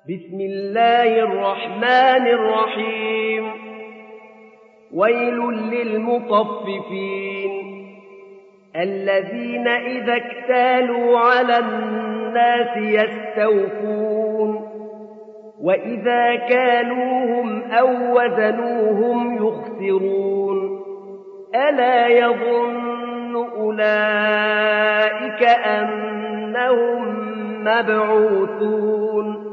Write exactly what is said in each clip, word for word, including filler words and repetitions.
بسم الله الرحمن الرحيم ويل للمطففين الذين إذا اكتالوا على الناس يستوفون وإذا كالوهم أو وزنوهم يخسرون ألا يظن أولئك أنهم مبعوثون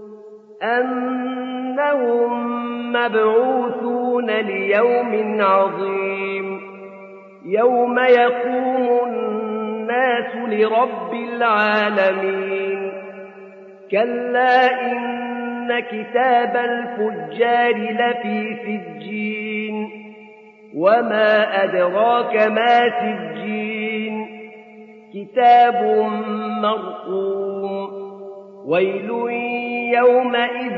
أنهم مبعوثون ليوم عظيم يوم يقوم الناس لرب العالمين كلا إن كتاب الفجار لفي سجين وما أدراك ما سجين كتاب مرقوم ويل يومئذ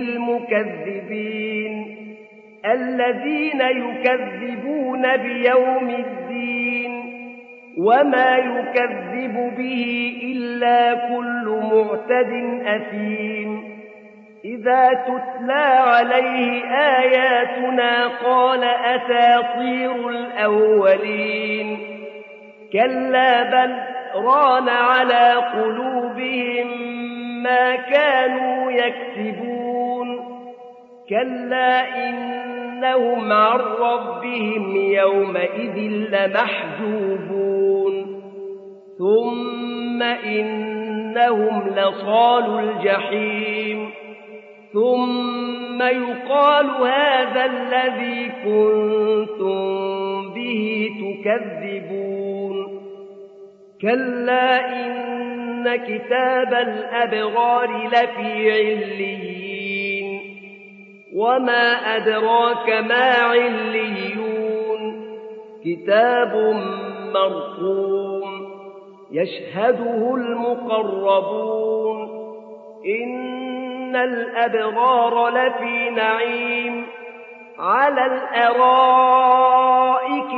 للمكذبين الذين يكذبون بيوم الدين وما يكذب به إلا كل معتد أثيم إذا تتلى عليه آياتنا قال أساطير الأولين كلا بل ران على قلوبهم ما كانوا يكسبون كلا إنهم عن ربهم يومئذ لمحجوبون ثم إنهم لصالوا الجحيم ثم يقال هذا الذي كنتم به تكذبون كلا إن كتاب الأبرار لفي عليين وما أدراك ما عليون كتاب مرقوم يشهده المقربون إن الأبرار لفي نعيم على الأرائك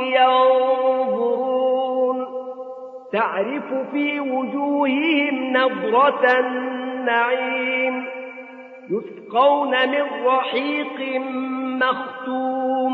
ينظرون تعرف في وجوههم نضرة النعيم يسقون من رحيق مختوم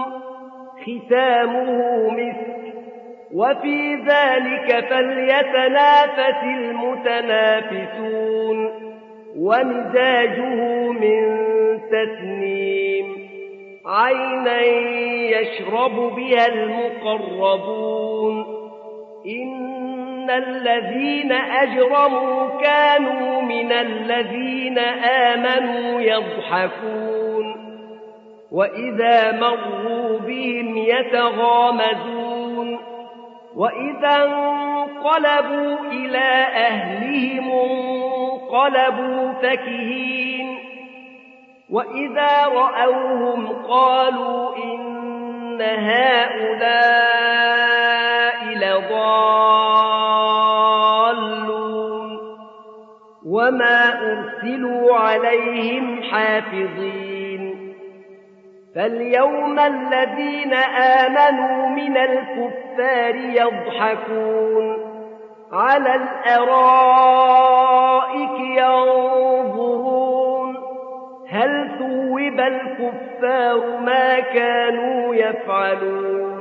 ختامه مسك وفي ذلك فليتنافس المتنافسون ومزاجه من تسنيم عينا يشرب بها المقربون إن الذين أجرموا كانوا من الذين آمنوا يضحكون وإذا مروا بهم يتغامزون وإذا انقلبوا إلى أهلهم انقلبوا فكهين وإذا رأوهم قالوا إن هؤلاء لضالون وما أرسلوا عليهم حافظين فاليوم الذين آمنوا من الكفار يضحكون على الأرائك ينظرون هل ثوب الكفار ما كانوا يفعلون